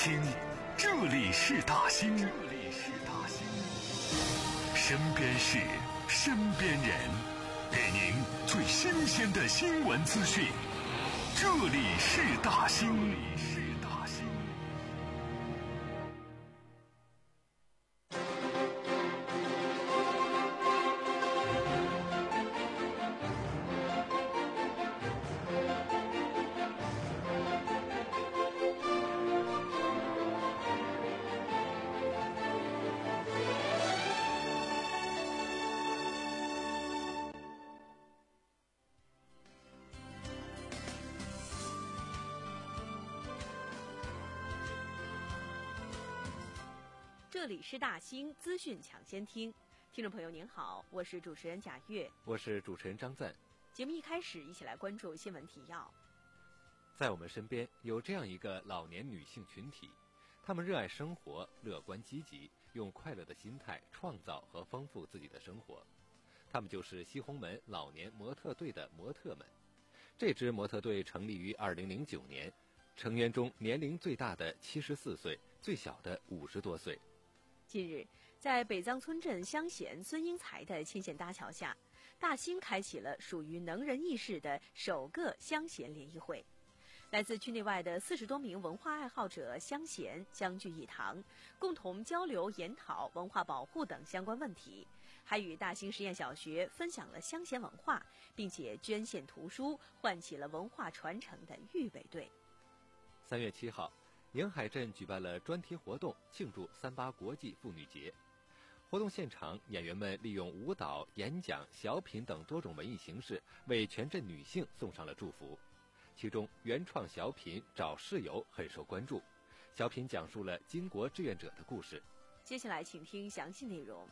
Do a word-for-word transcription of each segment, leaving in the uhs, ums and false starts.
听，这里是大兴，这里是大兴，身边事，身边人，给您最新鲜的新闻资讯。这里是大兴，这里是大兴。 这里是大兴资讯抢先听，听众朋友您好，我是主持人贾月， 我是主持人张赞。 节目一开始，一起来关注新闻提要。 在我们身边有这样一个老年女性群体，她们热爱生活，乐观积极，用快乐的心态创造和丰富自己的生活。她们就是西红门老年模特队的模特们。这支模特队成立于二零零九年，成员中年龄最大的七十四岁，最小的五十多岁。 近日，在北藏村镇乡贤孙英才的牵线搭桥下，大兴开启了属于能人异士的首个乡贤联谊会。来自区内外的四十多名文化爱好者乡贤相聚一堂，共同交流研讨文化保护等相关问题，还与大兴实验小学分享了乡贤文化，并且捐献图书，唤起了文化传承的预备队。 三月七号。宁海镇举办了专题活动，庆祝三八国际妇女节。活动现场，演员们利用舞蹈、演讲、小品等多种文艺形式，为全镇女性送上了祝福。其中，原创小品《找室友》很受关注。小品讲述了巾帼志愿者的故事。 接下来，请听详细内容。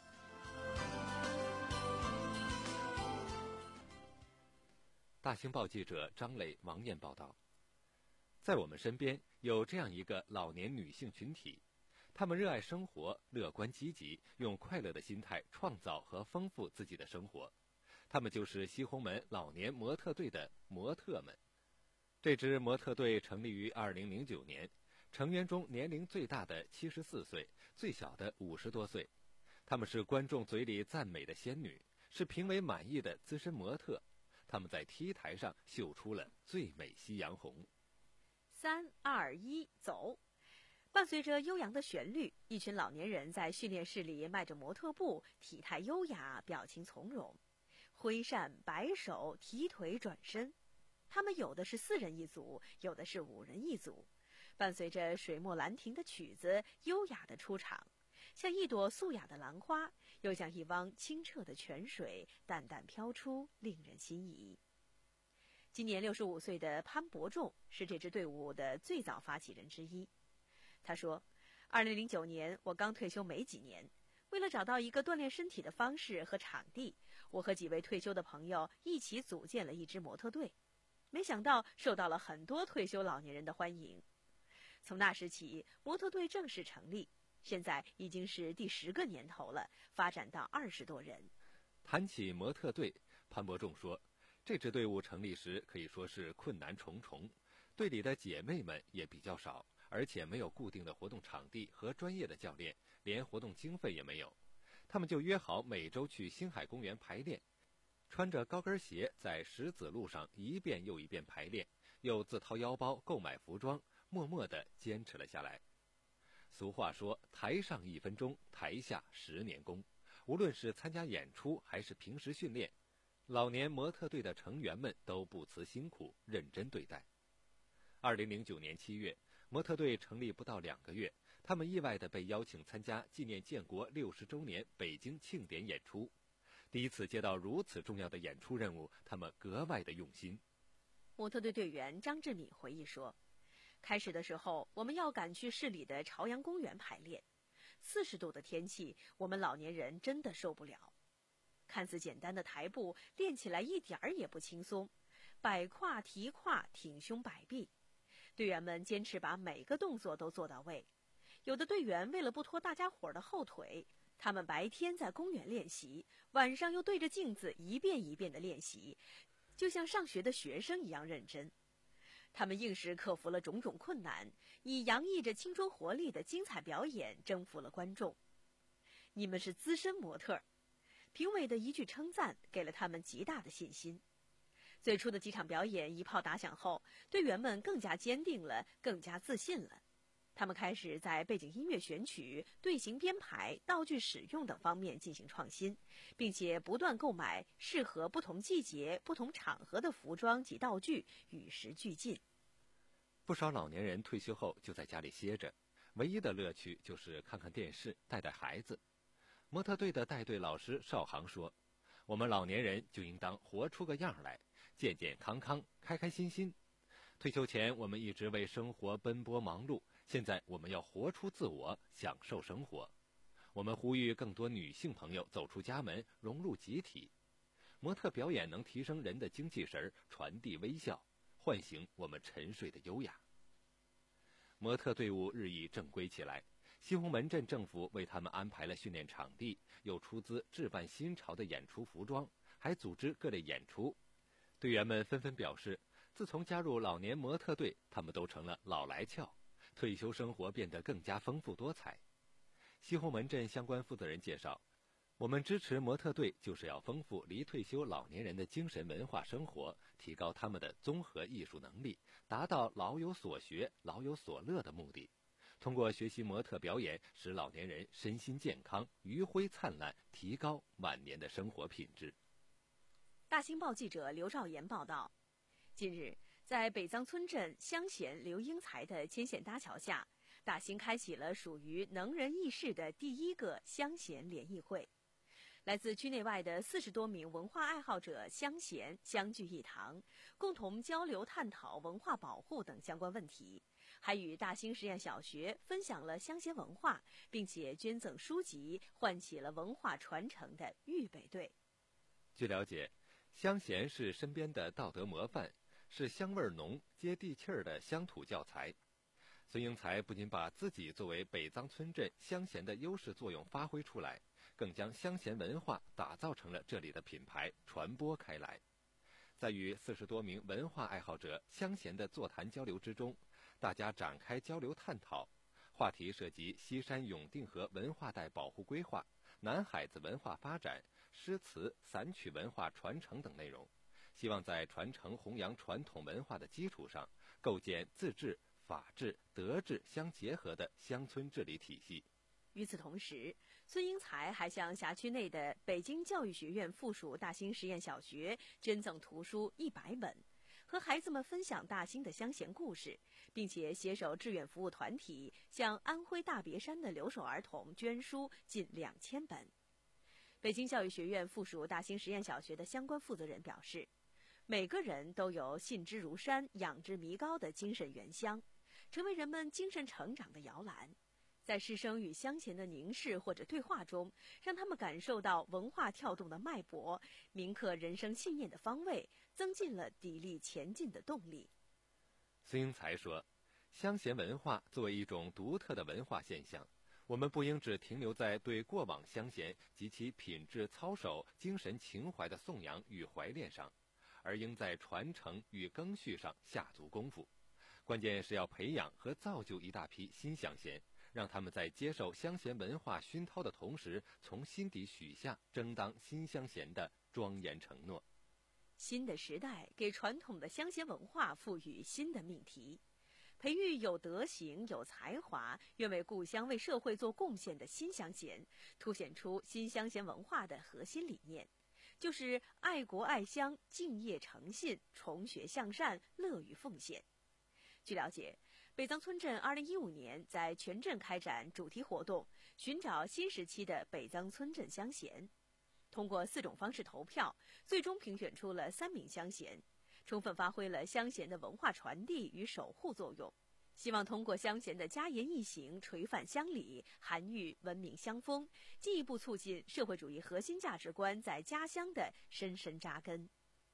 大兴报记者张磊、王燕报道。在我们身边有这样一个老年女性群体，她们热爱生活，乐观积极，用快乐的心态创造和丰富自己的生活。她们就是西红门老年模特队的模特们。这支模特队成立于二零零九年，成员中年龄最大的七十四岁，最小的五十多岁。她们是观众嘴里赞美的仙女，是评委满意的资深模特。她们在 T 台上秀出了最美夕阳红。 三二一，走！伴随着悠扬的旋律，一群老年人在训练室里迈着模特步，体态优雅，表情从容，挥扇摆手，提腿转身。他们有的是四人一组，有的是五人一组，伴随着水墨兰亭的曲子，优雅的出场，像一朵素雅的兰花，又像一汪清澈的泉水，淡淡飘出，令人心仪。今年六十五岁的潘伯仲是这支队伍的最早发起人之一。他说，二零零九年我刚退休没几年，为了找到一个锻炼身体的方式和场地，我和几位退休的朋友一起组建了一支模特队，没想到受到了很多退休老年人的欢迎。从那时起，模特队正式成立，现在已经是第十个年头了，发展到二十多人。 谈起模特队，潘伯仲说，这支队伍成立时可以说是困难重重，队里的姐妹们也比较少，而且没有固定的活动场地和专业的教练，连活动经费也没有。他们就约好每周去星海公园排练，穿着高跟鞋在石子路上一遍又一遍排练，又自掏腰包购买服装，默默地坚持了下来。俗话说，台上一分钟，台下十年功。无论是参加演出还是平时训练，老年模特队的成员们都不辞辛苦，认真对待。二零零九年七月，模特队成立不到两个月，他们意外地被邀请参加纪念建国六十周年北京庆典演出。第一次接到如此重要的演出任务，他们格外的用心。 模特队队员张志敏回忆说，开始的时候，我们要赶去市里的朝阳公园排练，四十度的天气，我们老年人真的受不了。看似简单的台步，练起来一点儿也不轻松，摆胯、提胯、挺胸、摆臂，队员们坚持把每个动作都做到位。有的队员为了不拖大家伙的后腿，他们白天在公园练习，晚上又对着镜子一遍一遍的练习，就像上学的学生一样认真。 他们硬是克服了种种困难，以洋溢着青春活力的精彩表演征服了观众。你们是资深模特，评委的一句称赞给了他们极大的信心。最初的几场表演一炮打响后，队员们更加坚定了，更加自信了。他们开始在背景音乐选取、队形编排、道具使用等方面进行创新，并且不断购买适合不同季节、不同场合的服装及道具，与时俱进。 不少老年人退休后就在家里歇着，唯一的乐趣就是看看电视、带带孩子。模特队的带队老师邵航说：“我们老年人就应当活出个样来，健健康康、开开心心。退休前我们一直为生活奔波忙碌，现在我们要活出自我，享受生活。我们呼吁更多女性朋友走出家门，融入集体。模特表演能提升人的精气神，传递微笑，唤醒我们沉睡的优雅。”模特队伍日益正规起来，西红门镇政府为他们安排了训练场地，又出资置办新潮的演出服装，还组织各类演出。队员们纷纷表示，自从加入老年模特队，他们都成了老来俏，退休生活变得更加丰富多彩。西红门镇相关负责人介绍，我们支持模特队就是要丰富离退休老年人的精神文化生活，提高他们的综合艺术能力，达到老有所学、老有所乐的目的。通过学习模特表演，使老年人身心健康、余晖灿烂，提高晚年的生活品质。 大新报记者刘兆岩报道，近日，在北藏村镇乡贤刘英才的牵线搭桥下，大兴开启了属于能人异士的第一个乡贤联谊会。来自区内外的四十多名文化爱好者乡贤相聚一堂，共同交流探讨文化保护等相关问题，还与大兴实验小学分享了乡贤文化，并且捐赠书籍，唤起了文化传承的预备队。 据了解，乡贤是身边的道德模范，是香味浓、接地气儿的乡土教材。孙英才不仅把自己作为北藏村镇乡贤的优势作用发挥出来，更将乡贤文化打造成了这里的品牌，传播开来。在与四十多名文化爱好者乡贤的座谈交流之中，大家展开交流探讨，话题涉及西山永定河文化带保护规划、南海子文化发展、诗词散曲文化传承等内容，希望在传承弘扬传统文化的基础上，构建自治、法治、德治相结合的乡村治理体系。 与此同时，孙英才还向辖区内的北京教育学院附属大兴实验小学捐赠图书一百本，和孩子们分享大兴的乡贤故事，并且携手志愿服务团体向安徽大别山的留守儿童捐书近两千本。北京教育学院附属大兴实验小学的相关负责人表示，每个人都有信之如山、仰之弥高的精神原乡，成为人们精神成长的摇篮。在师生与乡贤的凝视或者对话中，让他们感受到文化跳动的脉搏，铭刻人生信念的方位，增进了砥砺前进的动力。 孙英才说，乡贤文化作为一种独特的文化现象，我们不应只停留在对过往乡贤及其品质操守、精神情怀的颂扬与怀恋上，而应在传承与更续上下足功夫。关键是要培养和造就一大批新乡贤，让他们在接受乡贤文化熏陶的同时，从心底许下争当新乡贤的庄严承诺。 新的时代给传统的乡贤文化赋予新的命题，培育有德行、有才华、愿为故乡、为社会做贡献的新乡贤，凸显出新乡贤文化的核心理念，就是爱国爱乡、敬业诚信、崇学向善、乐于奉献。据了解，北藏村镇二零一五年在全镇开展主题活动，寻找新时期的北藏村镇乡贤。通过四种方式投票，最终评选出了三名乡贤，充分发挥了乡贤的文化传递与守护作用。希望通过乡贤的家言一行，垂范乡里，涵育文明乡风，进一步促进社会主义核心价值观在家乡的深深扎根。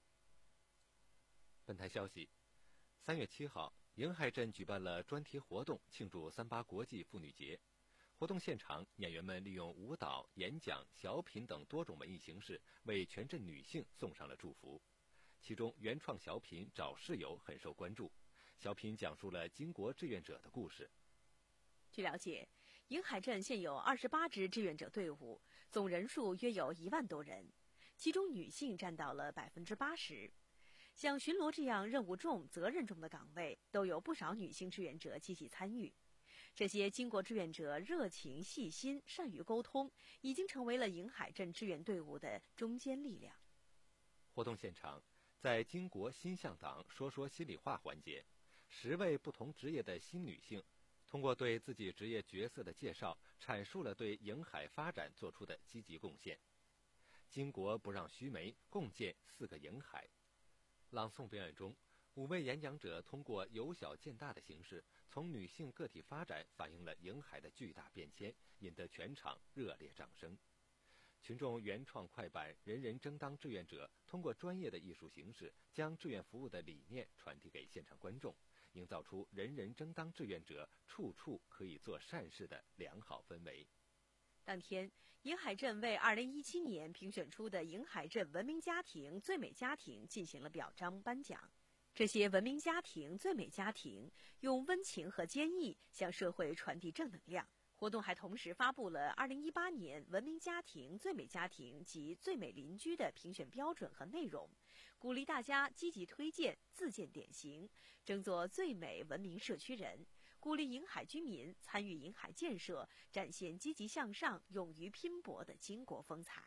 本台消息，三月七号，营海镇举办了专题活动，庆祝三八国际妇女节。活动现场，演员们利用舞蹈、演讲、小品等多种文艺形式，为全镇女性送上了祝福。其中，原创小品《找室友》很受关注， 小品讲述了巾帼志愿者的故事。 据了解，营海镇现有二十八支志愿者队伍，总人数约有一万多人，其中女性占到了百分之八十。像巡逻这样任务重、责任重的岗位，都有不少女性志愿者积极参与。这些巾帼志愿者热情、细心、善于沟通，已经成为了营海镇志愿队伍的中坚力量。 活动现场，在巾帼新向党说说心里话环节，十位不同职业的新女性通过对自己职业角色的介绍，阐述了对营海发展做出的积极贡献。巾帼不让须眉，共建四个营海。朗诵表演中，五位演讲者通过由小见大的形式，从女性个体发展反映了营海的巨大变迁，引得全场热烈掌声。群众原创快板“人人争当志愿者”，通过专业的艺术形式，将志愿服务的理念传递给现场观众，营造出人人争当志愿者，处处可以做善事的良好氛围。 当天，营海镇为二零一七年评选出的营海镇文明家庭最美家庭进行了表彰颁奖。这些文明家庭、最美家庭用温情和坚毅向社会传递正能量。活动还同时发布了二零一八年文明家庭、最美家庭及最美邻居的评选标准和内容，鼓励大家积极推荐、自荐典型，争做最美文明社区人，鼓励营海居民参与营海建设，展现积极向上、勇于拼搏的巾帼风采。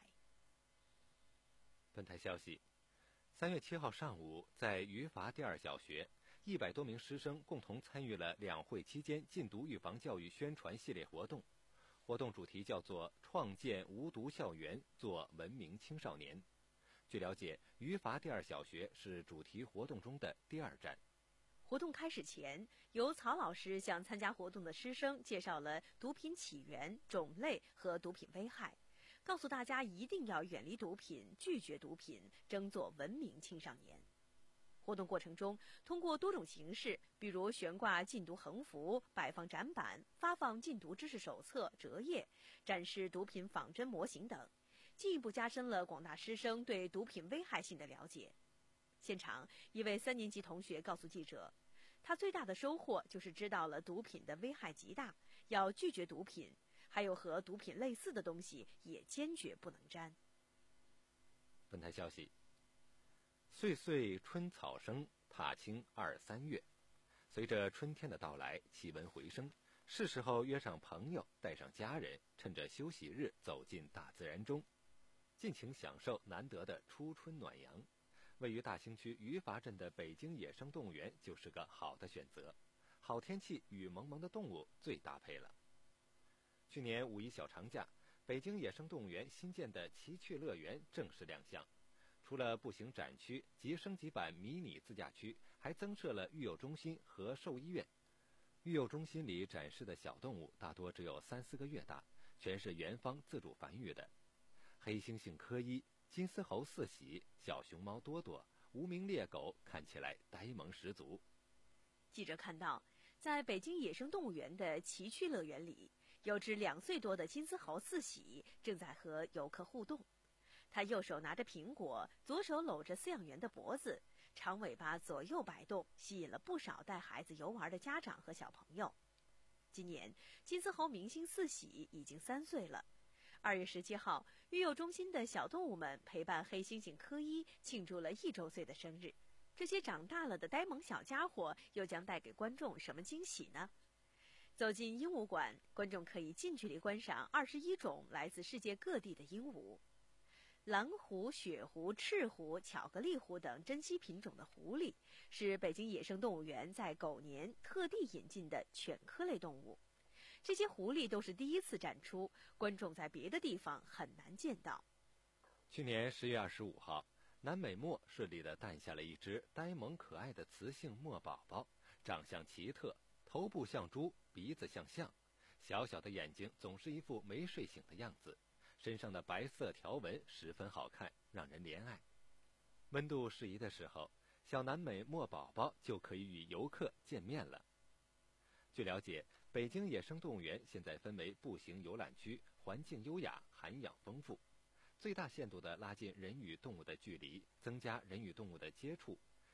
本台消息，三月七号上午，在余华第二小学，一百多名师生共同参与了两会期间禁毒预防教育宣传系列活动。活动主题叫做“创建无毒校园，做文明青少年”。据了解，余华第二小学是主题活动中的第二站。 活动开始前，由曹老师向参加活动的师生介绍了毒品起源、种类和毒品危害，告诉大家一定要远离毒品，拒绝毒品，争做文明青少年。活动过程中，通过多种形式，比如悬挂禁毒横幅、摆放展板、发放禁毒知识手册、折页、展示毒品仿真模型等，进一步加深了广大师生对毒品危害性的了解。现场，一位三年级同学告诉记者，他最大的收获就是知道了毒品的危害极大，要拒绝毒品，还有和毒品类似的东西也坚决不能沾。 本台消息，岁岁春草生，踏青二三月。随着春天的到来，气温回升，是时候约上朋友，带上家人，趁着休息日走进大自然中，尽情享受难得的初春暖阳。位于大兴区余华镇的北京野生动物园就是个好的选择，好天气与萌萌的动物最搭配了。去年五一小长假，北京野生动物园新建的奇趣乐园正式亮相。除了步行展区及升级版迷你自驾区，还增设了育幼中心和兽医院。育幼中心里展示的小动物大多只有三四个月大，全是园方自主繁育的。黑猩猩科伊、金丝猴四喜、小熊猫多多、无名猎狗看起来呆萌十足。 记者看到，在北京野生动物园的奇趣乐园里，有只两岁多的金丝猴四喜正在和游客互动。它右手拿着苹果，左手搂着饲养员的脖子，长尾巴左右摆动，吸引了不少带孩子游玩的家长和小朋友。今年，金丝猴明星四喜已经三岁了。二月十七号，育幼中心的小动物们陪伴黑猩猩科伊庆祝了一周岁的生日。这些长大了的呆萌小家伙又将带给观众什么惊喜呢？走进鹦鹉馆，观众可以近距离观赏二十一种来自世界各地的鹦鹉。蓝狐、雪狐、赤狐、巧克力狐等珍稀品种的狐狸，是北京野生动物园在狗年特地引进的犬科类动物。这些狐狸都是第一次展出，观众在别的地方很难见到。 去年十月二十五号，南美墨顺利地诞下了一只呆萌可爱的雌性墨宝宝，长相奇特，头部像猪，鼻子像象，小小的眼睛总是一副没睡醒的样子，身上的白色条纹十分好看，让人怜爱。温度适宜的时候，小南美墨宝宝就可以与游客见面了。据了解，北京野生动物园现在分为步行游览区，环境优雅，涵养丰富，最大限度地拉近人与动物的距离，增加人与动物的接触，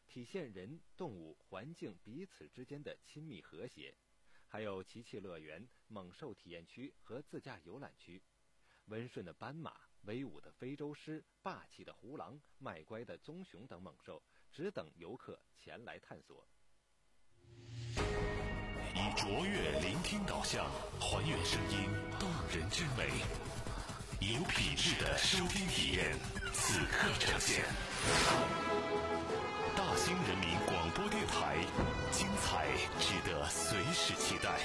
体现人、动物、环境彼此之间的亲密和谐。还有奇趣乐园、猛兽体验区和自驾游览区。温顺的斑马、威武的非洲狮、霸气的胡狼、卖乖的棕熊等猛兽，只等游客前来探索。 以卓越聆听导向，还原声音动人之美，有品质的收听体验，此刻呈现。大兴人民广播电台，精彩值得随时期待。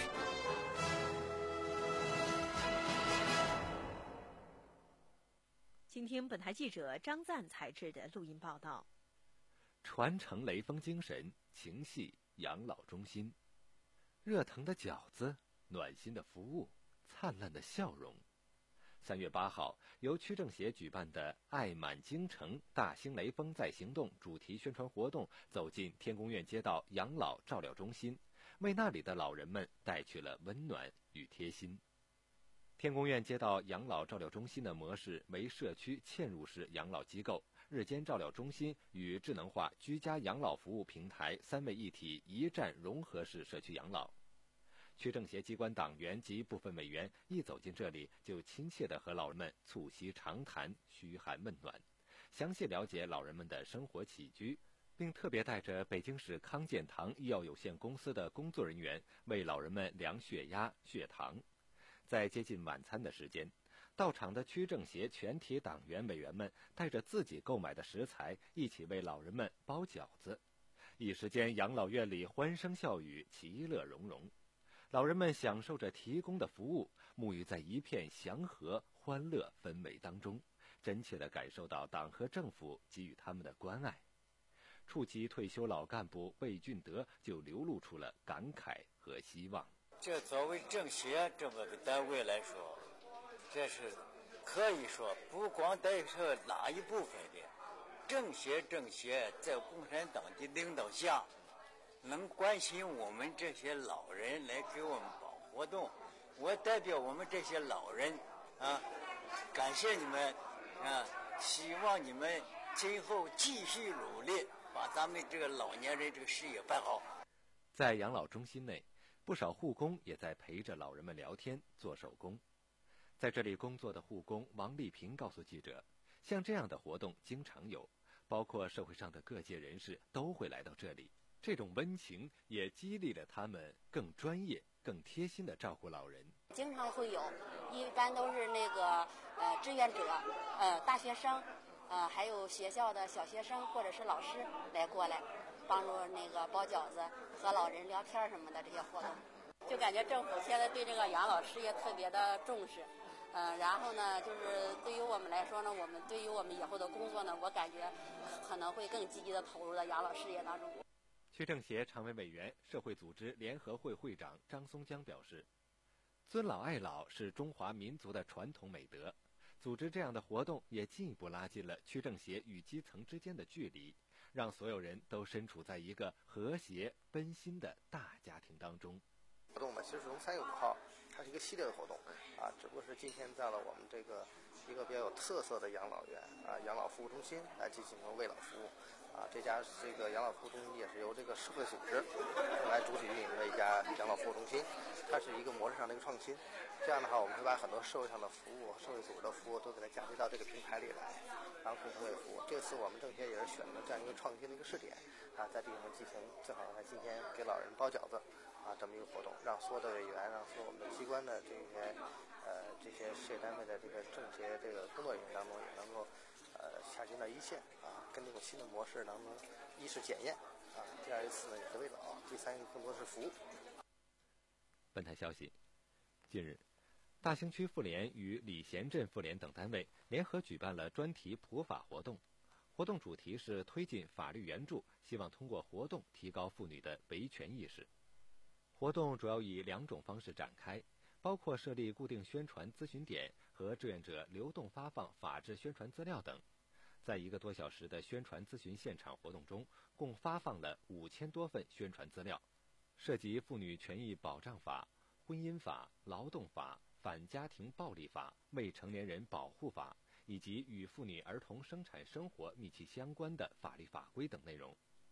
请听本台记者张赞采制的录音报道。 传承雷锋精神，情系养老中心。热腾的饺子，暖心的服务，灿烂的笑容。三月八号，由区政协举办的“爱满京城，大兴雷锋在行动”主题宣传活动走进天宫院街道养老照料中心，为那里的老人们带去了温暖与贴心。天宫院街道养老照料中心的模式为社区嵌入式养老机构、日间照料中心与智能化居家养老服务平台三位一体一站融合式社区养老。区政协机关党员及部分委员一走进这里，就亲切地和老人们促膝长谈，嘘寒问暖，详细了解老人们的生活起居，并特别带着北京市康健堂医药有限公司的工作人员为老人们量血压、血糖。在接近晚餐的时间，到场的区政协全体党员委员们带着自己购买的食材，一起为老人们包饺子。一时间，养老院里欢声笑语，其乐融融。老人们享受着提供的服务，沐浴在一片祥和欢乐氛围当中，真切地感受到党和政府给予他们的关爱。处级退休老干部魏俊德就流露出了感慨和希望。 这作为政协这么个单位来说，这是可以说不光代表哪一部分的，政协政协在共产党的领导下，能关心我们这些老人来给我们搞活动，我代表我们这些老人啊，感谢你们啊，希望你们今后继续努力，把咱们这个老年人这个事业办好。 在养老中心内，不少护工也在陪着老人们聊天做手工。在这里工作的护工王丽萍告诉记者，像这样的活动经常有，包括社会上的各界人士都会来到这里，这种温情也激励了他们更专业更贴心地照顾老人。 经常会有，一般都是那个呃志愿者呃大学生呃还有学校的小学生或者是老师来过来帮助那个包饺子和老人聊天什么的这些活动。就感觉政府现在对这个养老事业特别的重视，呃，然后呢，就是对于我们来说呢，我们对于我们以后的工作呢，我感觉可能会更积极的投入到养老事业当中。 区政协常委委员、社会组织联合会会长张松江表示，尊老爱老是中华民族的传统美德，组织这样的活动也进一步拉近了区政协与基层之间的距离，让所有人都身处在一个和谐温馨的大家庭当中。 活动呢，其实从三月五号，它是一个系列的活动，啊，只不过是今天在了我们这个一个比较有特色的养老院啊，养老服务中心来进行慰老服务，啊，这家这个养老服务中心也是由这个社会组织来主体运营的一家养老服务中心，它是一个模式上的一个创新。这样的话，我们会把很多社会上的服务、社会组织的服务都给它嫁接到这个平台里来，然后共同为服务。这次我们政协也是选择这样一个创新的一个试点，啊，在地方进行正好在今天给老人包饺子。啊，这么一个活动，让所有的委员，让所有我们的机关的这些呃这些事业单位的这个政协这个工作人员当中，也能够呃下尽到一线啊，跟这种新的模式能能一是检验啊，第二一次呢也是慰劳，第三个更多是服务。 本台消息，近日，大兴区妇联与礼贤镇妇联等单位联合举办了专题普法活动，活动主题是推进法律援助，希望通过活动提高妇女的维权意识。活动主要以两种方式展开，包括设立固定宣传咨询点和志愿者流动发放法制宣传资料等。在一个多小时的宣传咨询现场活动中，共发放了五千多份宣传资料，涉及妇女权益保障法、婚姻法、劳动法、反家庭暴力法、未成年人保护法以及与妇女儿童生产生活密切相关的法律法规等内容。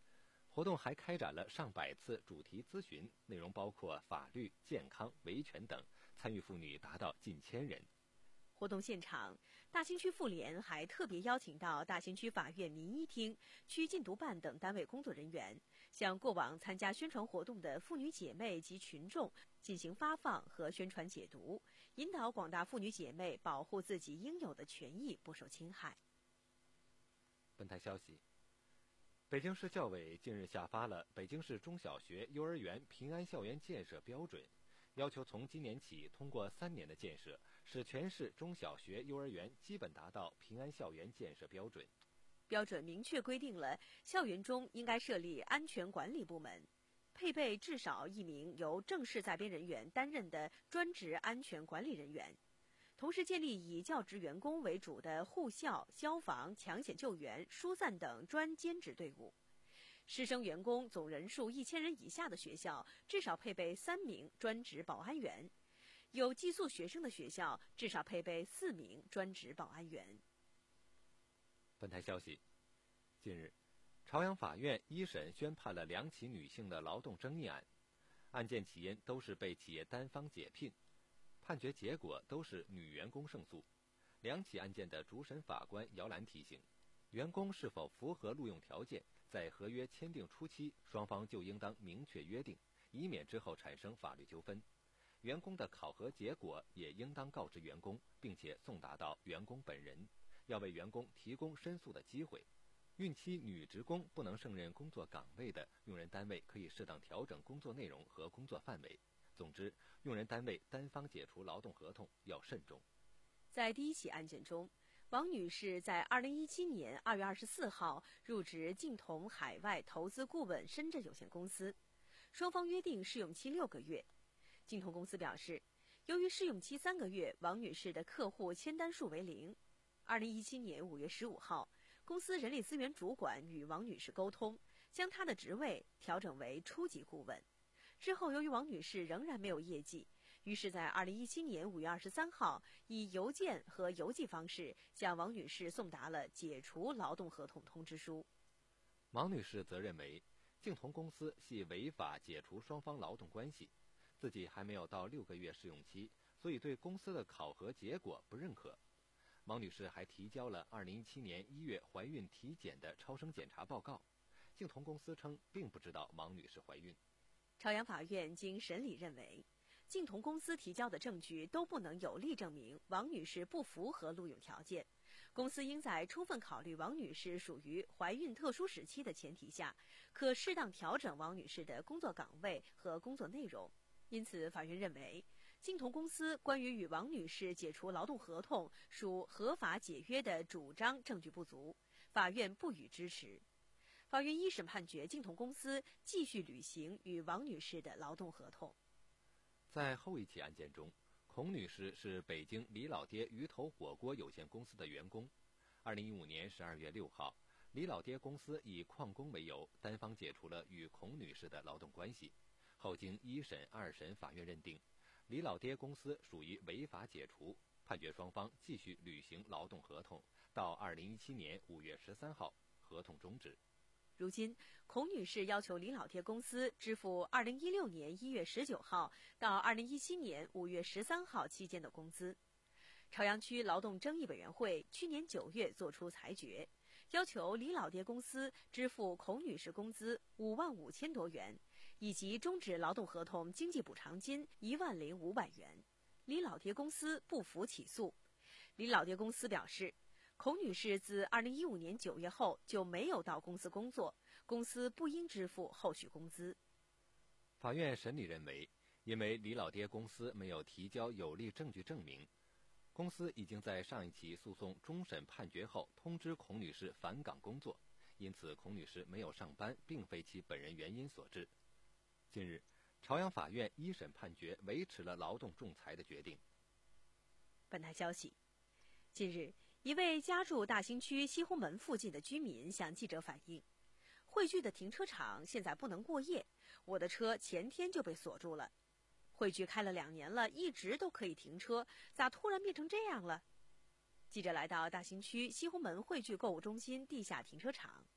活动还开展了上百次主题咨询，内容包括法律、健康、维权等，参与妇女达到近千人。 活动现场，大兴区妇联还特别邀请到大兴区法院民医厅、区禁毒办等单位工作人员，向过往参加宣传活动的妇女姐妹及群众进行发放和宣传解读，引导广大妇女姐妹保护自己应有的权益不受侵害。 本台消息，北京市教委近日下发了北京市中小学、幼儿园平安校园建设标准，要求从今年起通过三年的建设，使全市中小学、幼儿园基本达到平安校园建设标准。 标准明确规定了校园中应该设立安全管理部门，配备至少一名由正式在编人员担任的专职安全管理人员，同时建立以教职员工为主的护校、消防、抢险救援、疏散等专兼职队伍。师生员工总人数一千人以下的学校，至少配备三名专职保安员；有寄宿学生的学校，至少配备四名专职保安员。 本台消息，近日，朝阳法院一审宣判了两起女性的劳动争议案，案件起因都是被企业单方解聘，判决结果都是女员工胜诉。两起案件的主审法官姚兰提醒，员工是否符合录用条件，在合约签订初期，双方就应当明确约定，以免之后产生法律纠纷。员工的考核结果也应当告知员工，并且送达到员工本人，要为员工提供申诉的机会。孕期女职工不能胜任工作岗位的，用人单位可以适当调整工作内容和工作范围。总之，用人单位单方解除劳动合同要慎重。 在第一起案件中，王女士在二零一七年二月二十四号入职晋同海外投资顾问深圳有限公司，双方约定试用期六个月。晋同公司表示，由于试用期三个月，王女士的客户签单数为零。二零一七年五月十五号，公司人力资源主管与王女士沟通，将她的职位调整为初级顾问。之后，由于王女士仍然没有业绩，于是在二零一七年五月二十三号，以邮件和邮寄方式向王女士送达了解除劳动合同通知书。 王女士则认为，晋同公司系违法解除双方劳动关系，自己还没有到六个月试用期，所以对公司的考核结果不认可。王女士还提交了二零一七年一月怀孕体检的超声检查报告，晋同公司称并不知道王女士怀孕。 朝阳法院经审理认为，晋同公司提交的证据都不能有力证明王女士不符合录用条件，公司应在充分考虑王女士属于怀孕特殊时期的前提下，可适当调整王女士的工作岗位和工作内容。因此，法院认为，晋同公司关于与王女士解除劳动合同属合法解约的主张证据不足，法院不予支持。法院一审判决晋同公司继续履行与王女士的劳动合同。 在后一起案件中，孔女士是北京李老爹鱼头火锅有限公司的员工。二零一五年十二月六号，李老爹公司以旷工为由，单方解除了与孔女士的劳动关系。后经一审、二审法院认定，李老爹公司属于违法解除，判决双方继续履行劳动合同，到二零一七年五月十三号，合同终止。 如今，孔女士要求李老爹公司支付二零一六年一月十九号到二零一七年五月十三号期间的工资。朝阳区劳动争议委员会去年九月作出裁决，要求李老爹公司支付孔女士工资五万五千多元，以及终止劳动合同经济补偿金一万零五百元。李老爹公司不服起诉。李老爹公司表示，孔女士自二零一五年九月后就没有到公司工作，公司不应支付后续工资。 法院审理认为，因为李老爹公司没有提交有力证据证明，公司已经在上一起诉讼终审判决后通知孔女士返岗工作，因此孔女士没有上班并非其本人原因所致。近日，朝阳法院一审判决维持了劳动仲裁的决定。 本台消息，近日，一位家住大兴区西红门附近的居民向记者反映，汇聚的停车场现在不能过夜，我的车前天就被锁住了。汇聚开了两年了，一直都可以停车，咋突然变成这样了？记者来到大兴区西红门汇聚购物中心地下停车场，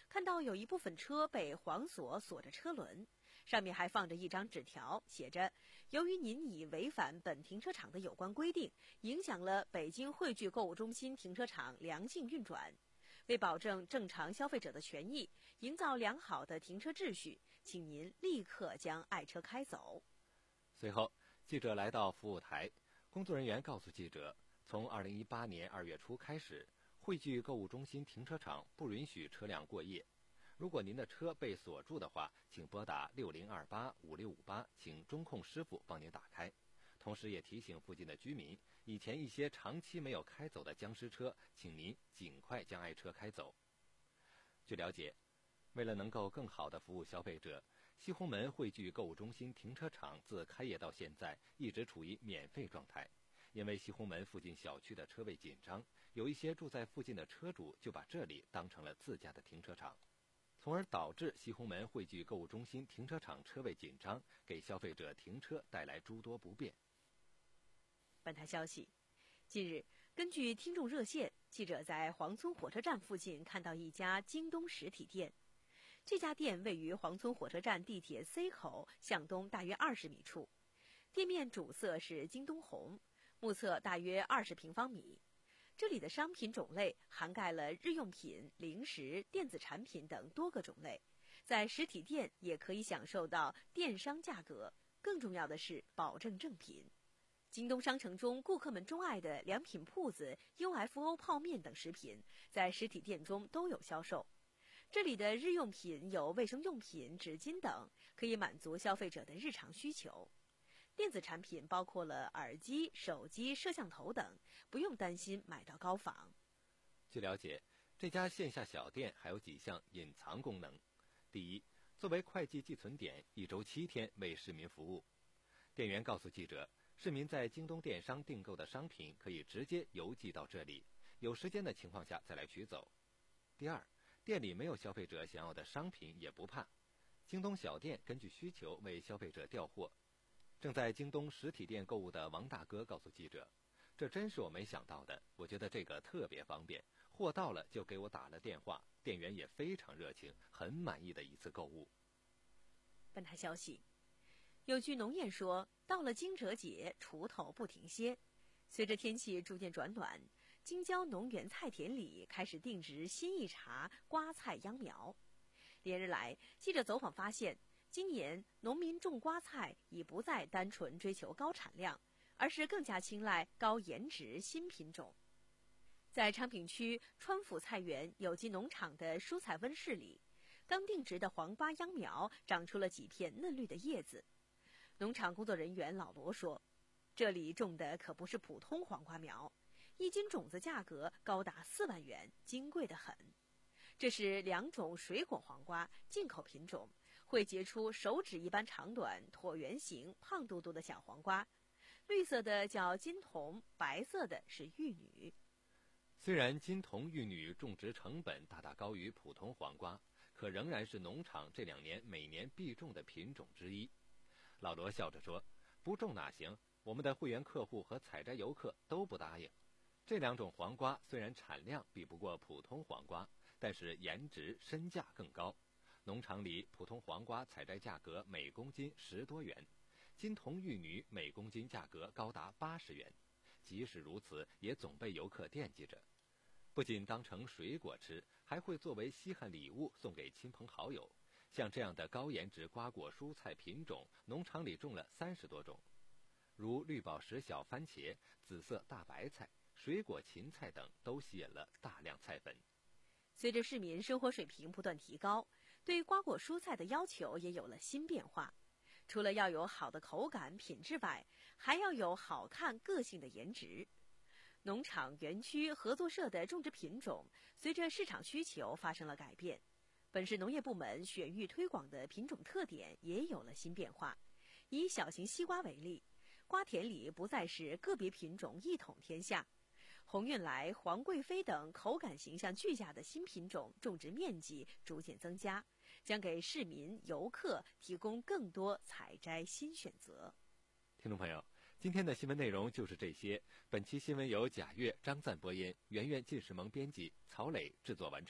看到有一部分车被黄锁锁着车轮，上面还放着一张纸条，写着：由于您已违反本停车场的有关规定，影响了北京汇聚购物中心停车场良性运转，为保证正常消费者的权益，营造良好的停车秩序，请您立刻将爱车开走。 随后，记者来到服务台，工作人员告诉记者，从二零一八年二月初开始，汇聚购物中心停车场不允许车辆过夜。如果您的车被锁住的话，请拨打六零二八五六五八，请中控师傅帮您打开。同时也提醒附近的居民，以前一些长期没有开走的僵尸车，请您尽快将爱车开走。据了解，为了能够更好地服务消费者，西红门汇聚购物中心停车场自开业到现在一直处于免费状态。因为西红门附近小区的车位紧张，有一些住在附近的车主就把这里当成了自家的停车场，从而导致西红门汇聚购物中心停车场车位紧张，给消费者停车带来诸多不便。 本台消息，近日，根据听众热线，记者在黄村火车站附近看到一家京东实体店。这家店位于黄村火车站地铁 C 口向东大约二十米处，店面主色是京东红，目测大约二十平方米。这里的商品种类涵盖了日用品、零食、电子产品等多个种类，在实体店也可以享受到电商价格，更重要的是保证正品。京东商城中顾客们钟爱的良品铺子、U F O 泡面等食品，在实体店中都有销售。这里的日用品有卫生用品、纸巾等，可以满足消费者的日常需求。电子产品包括了耳机、手机、摄像头等，不用担心买到高仿。 据了解，这家线下小店还有几项隐藏功能。第一，作为会计寄存点，一周七天为市民服务。店员告诉记者，市民在京东电商订购的商品可以直接邮寄到这里，有时间的情况下再来取走。第二，店里没有消费者想要的商品也不怕，京东小店根据需求为消费者调货。正在京东实体店购物的王大哥告诉记者，这真是我没想到的，我觉得这个特别方便，货到了就给我打了电话，店员也非常热情，很满意的一次购物。 本台消息，有句农谚说，到了惊蛰节，锄头不停歇。随着天气逐渐转暖，京郊农园菜田里开始定植新一茬瓜菜秧苗。连日来，记者走访发现，今年农民种瓜菜已不再单纯追求高产量，而是更加青睐高颜值新品种。在昌平区川府菜园有机农场的蔬菜温室里，刚定植的黄瓜秧苗长出了几片嫩绿的叶子。农场工作人员老罗说，这里种的可不是普通黄瓜苗，一斤种子价格高达四万元，金贵得很。这是两种水果黄瓜，进口品种，会结出手指一般长短、椭圆形、胖嘟嘟的小黄瓜。绿色的叫金童，白色的是玉女。 虽然金童玉女种植成本大大高于普通黄瓜，可仍然是农场这两年每年必种的品种之一。老罗笑着说，不种哪行，我们的会员客户和采摘游客都不答应。这两种黄瓜虽然产量比不过普通黄瓜，但是颜值身价更高。农场里普通黄瓜采摘价格每公斤十多元，金童玉女每公斤价格高达八十元。即使如此，也总被游客惦记着。不仅当成水果吃，还会作为稀罕礼物送给亲朋好友。像这样的高颜值瓜果蔬菜品种，农场里种了三十多种，如绿宝石小番茄、紫色大白菜、水果芹菜等，都吸引了大量菜粉。 随着市民生活水平不断提高，对瓜果蔬菜的要求也有了新变化。除了要有好的口感品质外，还要有好看个性的颜值。农场、园区、合作社的种植品种随着市场需求发生了改变。本市农业部门选育推广的品种特点也有了新变化。以小型西瓜为例，瓜田里不再是个别品种一统天下，红运来、皇贵妃等口感形象俱佳的新品种种植面积逐渐增加，将给市民游客提供更多采摘新选择。 听众朋友，今天的新闻内容就是这些。本期新闻由贾月、张赞播音，圆圆、靳世萌编辑，曹磊制作完成。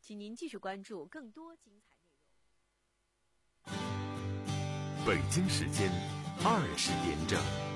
请您继续关注更多精彩内容。 北京时间二十点整。